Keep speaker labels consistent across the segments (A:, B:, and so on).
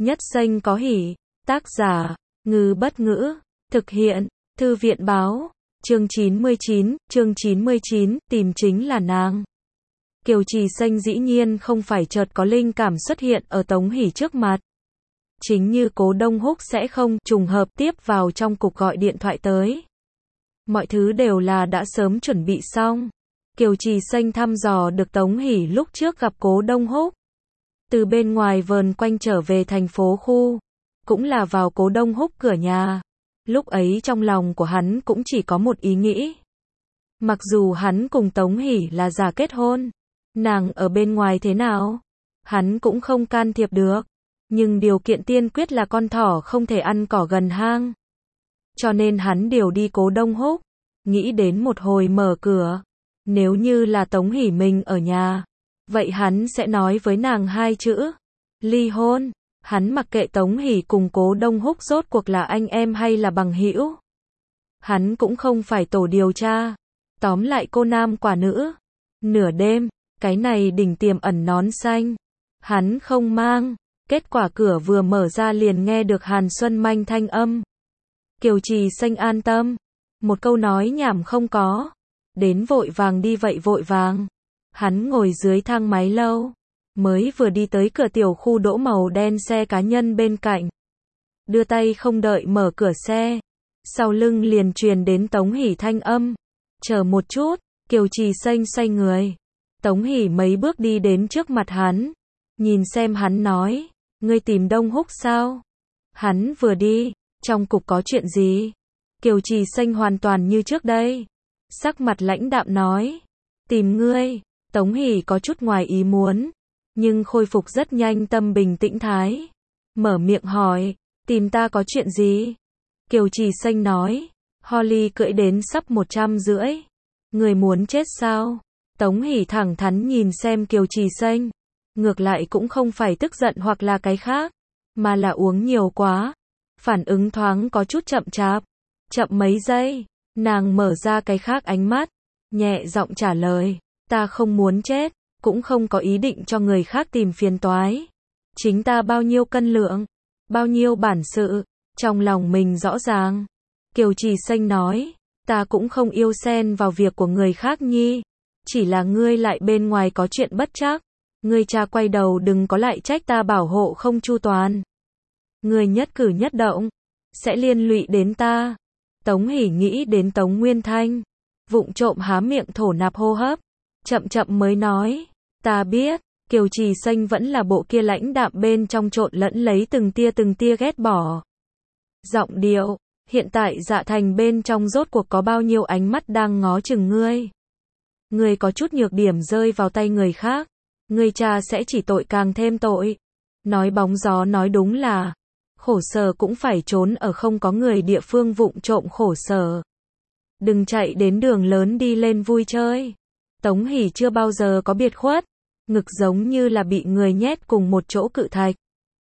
A: Nhất xanh có hỉ. Tác giả, Ngư Bất Ngữ. Thực hiện, Thư viện Báo. Chương 99, tìm chính là nàng. Kiều Trì Xanh dĩ nhiên không phải chợt có linh cảm xuất hiện ở Tống Hỷ trước mặt. Chính như Cố Đông Húc sẽ không trùng hợp tiếp vào trong cuộc gọi điện thoại tới. Mọi thứ đều là đã sớm chuẩn bị xong. Kiều Trì Xanh thăm dò được Tống Hỷ lúc trước gặp Cố Đông Húc. Từ bên ngoài vờn quanh trở về thành phố khu. Cũng là vào Cố Đông Húc cửa nhà. Lúc ấy trong lòng của hắn cũng chỉ có một ý nghĩ. Mặc dù hắn cùng Tống Hỷ là giả kết hôn, nàng ở bên ngoài thế nào, hắn cũng không can thiệp được. Nhưng điều kiện tiên quyết là con thỏ không thể ăn cỏ gần hang. Cho nên hắn điều đi Cố Đông Húc, nghĩ đến một hồi mở cửa. Nếu như là Tống Hỷ mình ở nhà, vậy hắn sẽ nói với nàng hai chữ ly hôn. Hắn mặc kệ Tống Hỷ cùng Cố Đông Húc rốt cuộc là anh em hay là bằng hữu. Hắn cũng không phải tổ điều tra. Tóm lại cô nam quả nữ. Nửa đêm, cái này đỉnh tiềm ẩn nón xanh. Hắn không mang. Kết quả cửa vừa mở ra liền nghe được Hàn Xuân Manh thanh âm. Kiều Trì Xanh an tâm. Một câu nói nhảm không có. Đến vội vàng đi vậy vội vàng. Hắn ngồi dưới thang máy lâu. Mới vừa đi tới cửa tiểu khu đỗ màu đen xe cá nhân bên cạnh. Đưa tay không đợi mở cửa xe. Sau lưng liền truyền đến Tống Hỷ thanh âm. Chờ một chút, Kiều Trì Xanh xoay người. Tống Hỷ mấy bước đi đến trước mặt hắn. Nhìn xem hắn nói. Ngươi tìm Đông Húc sao? Hắn vừa đi. Trong cục có chuyện gì? Kiều Trì Xanh hoàn toàn như trước đây. Sắc mặt lãnh đạm nói. Tìm ngươi. Tống Hỷ có chút ngoài ý muốn. Nhưng khôi phục rất nhanh tâm bình tĩnh thái. Mở miệng hỏi. Tìm ta có chuyện gì? Kiều Trì Xanh nói. Holly cưỡi đến sắp 150. Người muốn chết sao? Tống Hỷ thẳng thắn nhìn xem Kiều Trì Xanh. Ngược lại cũng không phải tức giận hoặc là cái khác. Mà là uống nhiều quá. Phản ứng thoáng có chút chậm chạp. Chậm mấy giây. Nàng mở ra cái khác ánh mắt. Nhẹ giọng trả lời. Ta không muốn chết. Cũng không có ý định cho người khác tìm phiền toái. Chính ta bao nhiêu cân lượng. Bao nhiêu bản sự. Trong lòng mình rõ ràng. Kiều Trì Xanh nói. Ta cũng không yêu xen vào việc của người khác nhi. Chỉ là ngươi lại bên ngoài có chuyện bất trắc. Ngươi cha quay đầu đừng có lại trách ta bảo hộ không chu toàn. Ngươi nhất cử nhất động. Sẽ liên lụy đến ta. Tống Hỷ nghĩ đến Tống Nguyên Thanh. Vụng trộm há miệng thổ nạp hô hấp. Chậm chậm mới nói. Ta biết. Kiều Trì Xanh vẫn là bộ kia lãnh đạm bên trong trộn lẫn lấy từng tia ghét bỏ. Giọng điệu. Hiện tại Dạ Thành bên trong rốt cuộc có bao nhiêu ánh mắt đang ngó chừng ngươi. Ngươi có chút nhược điểm rơi vào tay người khác. Ngươi cha sẽ chỉ tội càng thêm tội. Nói bóng gió nói đúng là. Khổ sở cũng phải trốn ở không có người địa phương vụng trộm khổ sở. Đừng chạy đến đường lớn đi lên vui chơi. Tống Hỷ chưa bao giờ có biệt khuất. Ngực giống như là bị người nhét cùng một chỗ cự thạch.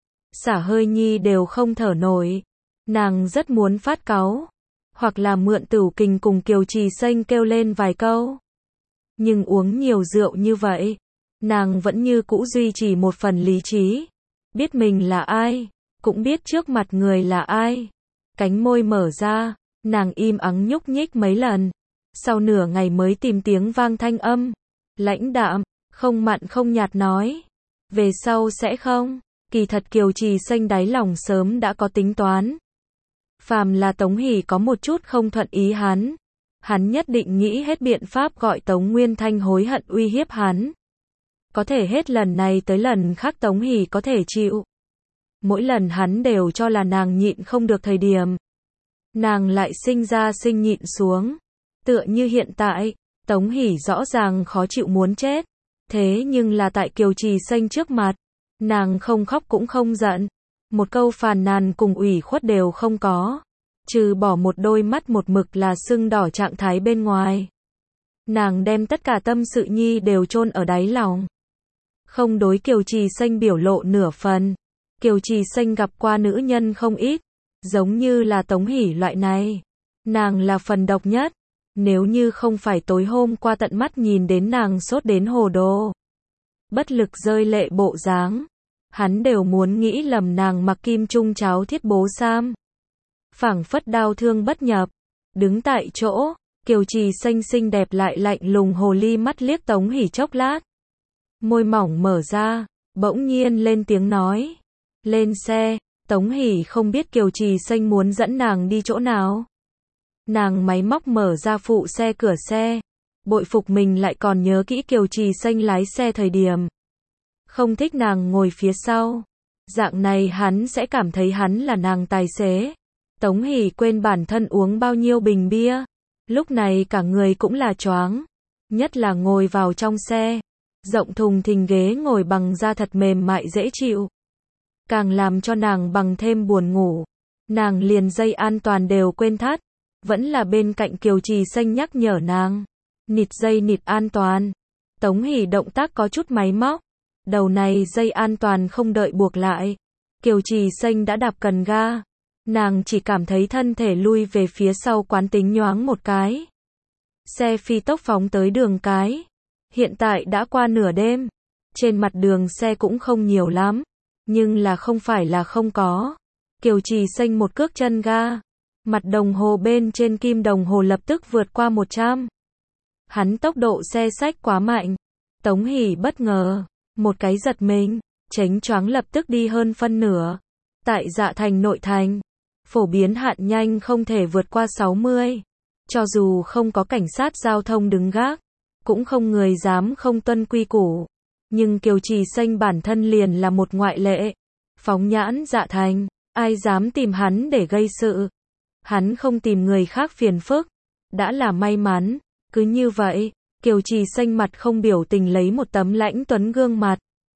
A: Xả hơi nhi đều không thở nổi. Nàng rất muốn phát cáu. Hoặc là mượn tửu kình cùng Kiều Trì Xanh kêu lên vài câu. Nhưng uống nhiều rượu như vậy. Nàng vẫn như cũ duy trì một phần lý trí. Biết mình là ai. Cũng biết trước mặt người là ai. Cánh môi mở ra. Nàng im ắng nhúc nhích mấy lần. Sau nửa ngày mới tìm tiếng vang thanh âm. Lãnh đạm. Không mặn không nhạt nói. Về sau sẽ không. Kỳ thật Kiều Trì Xanh đáy lòng sớm đã có tính toán. Phàm là Tống Hỷ có một chút không thuận ý hắn. Hắn nhất định nghĩ hết biện pháp gọi Tống Nguyên Thanh hối hận uy hiếp hắn. Có thể hết lần này tới lần khác Tống Hỷ có thể chịu. Mỗi lần hắn đều cho là nàng nhịn không được thời điểm. Nàng lại sinh ra sinh nhịn xuống. Tựa như hiện tại, Tống Hỷ rõ ràng khó chịu muốn chết. Thế nhưng là tại Kiều Trì Xanh trước mặt. Nàng không khóc cũng không giận. Một câu phàn nàn cùng ủy khuất đều không có. Trừ bỏ một đôi mắt một mực là sưng đỏ trạng thái bên ngoài. Nàng đem tất cả tâm sự nhi đều chôn ở đáy lòng. Không đối Kiều Trì Xanh biểu lộ nửa phần. Kiều Trì Xanh gặp qua nữ nhân không ít. Giống như là Tống Hỷ loại này. Nàng là phần độc nhất. Nếu như không phải tối hôm qua tận mắt nhìn đến nàng sốt đến hồ đồ. Bất lực rơi lệ bộ dáng. hắn đều muốn nghĩ lầm nàng mặc kim trung cháo thiết bố sam. Phảng phất đau thương bất nhập, đứng tại chỗ, Kiều Trì Xanh xinh đẹp lại lạnh lùng hồ ly mắt liếc Tống Hỷ chốc lát. Môi mỏng mở ra, bỗng nhiên lên tiếng nói. Lên xe, Tống Hỷ không biết Kiều Trì Xanh muốn dẫn nàng đi chỗ nào. Nàng máy móc mở ra phụ xe cửa xe, bội phục mình lại còn nhớ kỹ Kiều Trì Xanh lái xe thời điểm. Không thích nàng ngồi phía sau. Dạng này hắn sẽ cảm thấy hắn là nàng tài xế. Tống Hỷ quên bản thân uống bao nhiêu bình bia. Lúc này cả người cũng là choáng. Nhất là ngồi vào trong xe. Rộng thùng thình ghế ngồi bằng da thật mềm mại dễ chịu. Càng làm cho nàng bằng thêm buồn ngủ. Nàng liền dây an toàn đều quên thắt. Vẫn là bên cạnh Kiều Trì Xanh nhắc nhở nàng. Nịt dây nịt an toàn. Tống Hỷ động tác có chút máy móc. Đầu này dây an toàn không đợi buộc lại. Kiều Trì Xanh đã đạp cần ga. Nàng chỉ cảm thấy thân thể lui về phía sau quán tính nhoáng một cái. Xe phi tốc phóng tới đường cái. Hiện tại đã qua nửa đêm. Trên mặt đường xe cũng không nhiều lắm. Nhưng là không phải là không có. Kiều Trì Xanh một cước chân ga. Mặt đồng hồ bên trên kim đồng hồ lập tức vượt qua 100. Hắn tốc độ xe xách quá mạnh. Tống Hỷ bất ngờ. Một cái giật mình. Chánh choáng lập tức đi hơn phân nửa. Tại Dạ Thành nội thành. Phổ biến hạn nhanh không thể vượt qua 60. Cho dù không có cảnh sát giao thông đứng gác. Cũng không người dám không tuân quy củ. Nhưng Kiều Trì Xanh bản thân liền là một ngoại lệ. Phóng nhãn Dạ Thành. Ai dám tìm hắn để gây sự. Hắn không tìm người khác phiền phức. Đã là may mắn. Cứ như vậy, Kiều Trì Xanh mặt không biểu tình lấy một tấm lãnh tuấn gương mặt.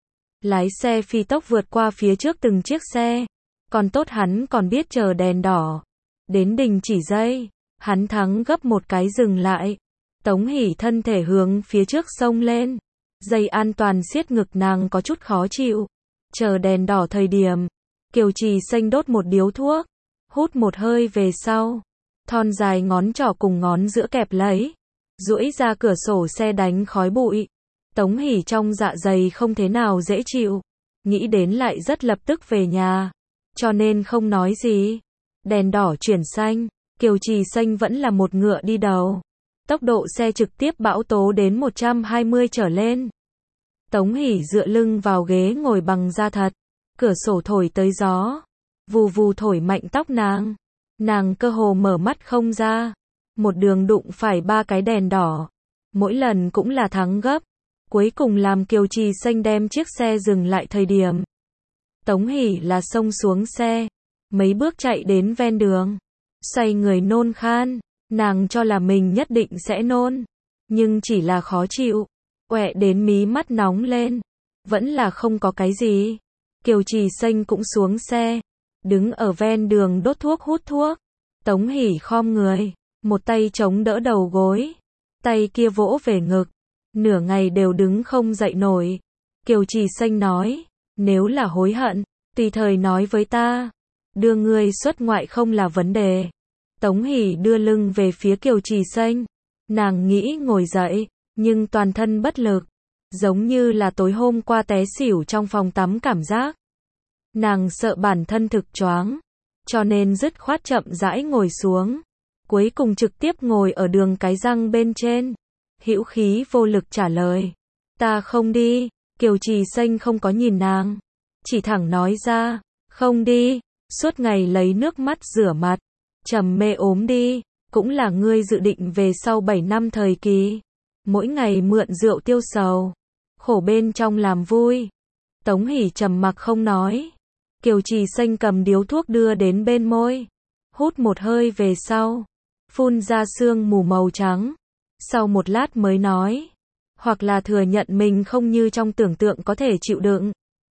A: Lái xe phi tốc vượt qua phía trước từng chiếc xe. Còn tốt hắn còn biết chờ đèn đỏ. Đến đình chỉ dây. Hắn thắng gấp một cái dừng lại. Tống Hỷ thân thể hướng phía trước xông lên. Dây an toàn siết ngực nàng có chút khó chịu. Chờ đèn đỏ thời điểm. Kiều Trì Xanh đốt một điếu thuốc. Hút một hơi về sau. Thon dài ngón trỏ cùng ngón giữa kẹp lấy. Duỗi ra cửa sổ xe đánh khói bụi. Tống Hỷ trong dạ dày không thế nào dễ chịu. Nghĩ đến lại rất lập tức về nhà. Cho nên không nói gì. Đèn đỏ chuyển xanh. Kiều Trì Xanh vẫn là một ngựa đi đầu. Tốc độ xe trực tiếp bão tố đến 120 trở lên. Tống Hỷ dựa lưng vào ghế ngồi bằng da thật. Cửa sổ thổi tới gió. Vù vù thổi mạnh tóc nàng. Nàng cơ hồ mở mắt không ra. Một đường đụng phải 3 cái đèn đỏ. Mỗi lần cũng là thắng gấp. Cuối cùng làm Kiều Trì Xanh đem chiếc xe dừng lại thời điểm. Tống Hỷ là xông xuống xe. Mấy bước chạy đến ven đường. Xoay người nôn khan. Nàng cho là mình nhất định sẽ nôn. Nhưng chỉ là khó chịu. Quẹ đến mí mắt nóng lên. Vẫn là không có cái gì. Kiều Trì Xanh cũng xuống xe. Đứng ở ven đường đốt thuốc hút thuốc. Tống Hỷ khom người. Một tay chống đỡ đầu gối. Tay kia vỗ về ngực. Nửa ngày đều đứng không dậy nổi. Kiều Trì Xanh nói. Nếu là hối hận, tùy thời nói với ta. Đưa ngươi xuất ngoại không là vấn đề. Tống Hỷ đưa lưng về phía Kiều Trì Xanh. Nàng nghĩ ngồi dậy, nhưng toàn thân bất lực. Giống như là tối hôm qua té xỉu trong phòng tắm cảm giác. Nàng sợ bản thân thực choáng. Cho nên dứt khoát chậm rãi ngồi xuống. Cuối cùng trực tiếp ngồi ở đường cái răng bên trên. Hữu khí vô lực trả lời. Ta không đi. Kiều Trì Xanh không có nhìn nàng. Chỉ thẳng nói ra. Không đi. Suốt ngày lấy nước mắt rửa mặt. Trầm mê ốm đi. Cũng là ngươi dự định về sau 7 năm thời kỳ. Mỗi ngày mượn rượu tiêu sầu. Khổ bên trong làm vui. Tống Hỷ trầm mặc không nói. Kiều Trì Xanh cầm điếu thuốc đưa đến bên môi. Hút một hơi về sau. Phun ra sương mù màu trắng. Sau một lát mới nói. Hoặc là thừa nhận mình không như trong tưởng tượng có thể chịu đựng.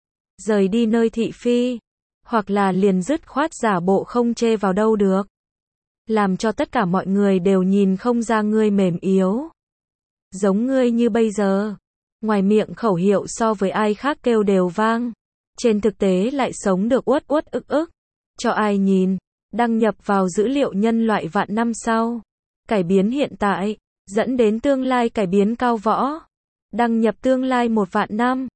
A: Rời đi nơi thị phi. Hoặc là liền dứt khoát giả bộ không chê vào đâu được. Làm cho tất cả mọi người đều nhìn không ra ngươi mềm yếu. Giống ngươi như bây giờ. Ngoài miệng khẩu hiệu so với ai khác kêu đều vang. Trên thực tế lại sống được uất uất ức ức. Cho ai nhìn. Đăng nhập vào dữ liệu nhân loại vạn năm sau. Cải biến hiện tại. Dẫn đến tương lai cải biến cao võ. Đăng nhập tương lai 1 vạn năm.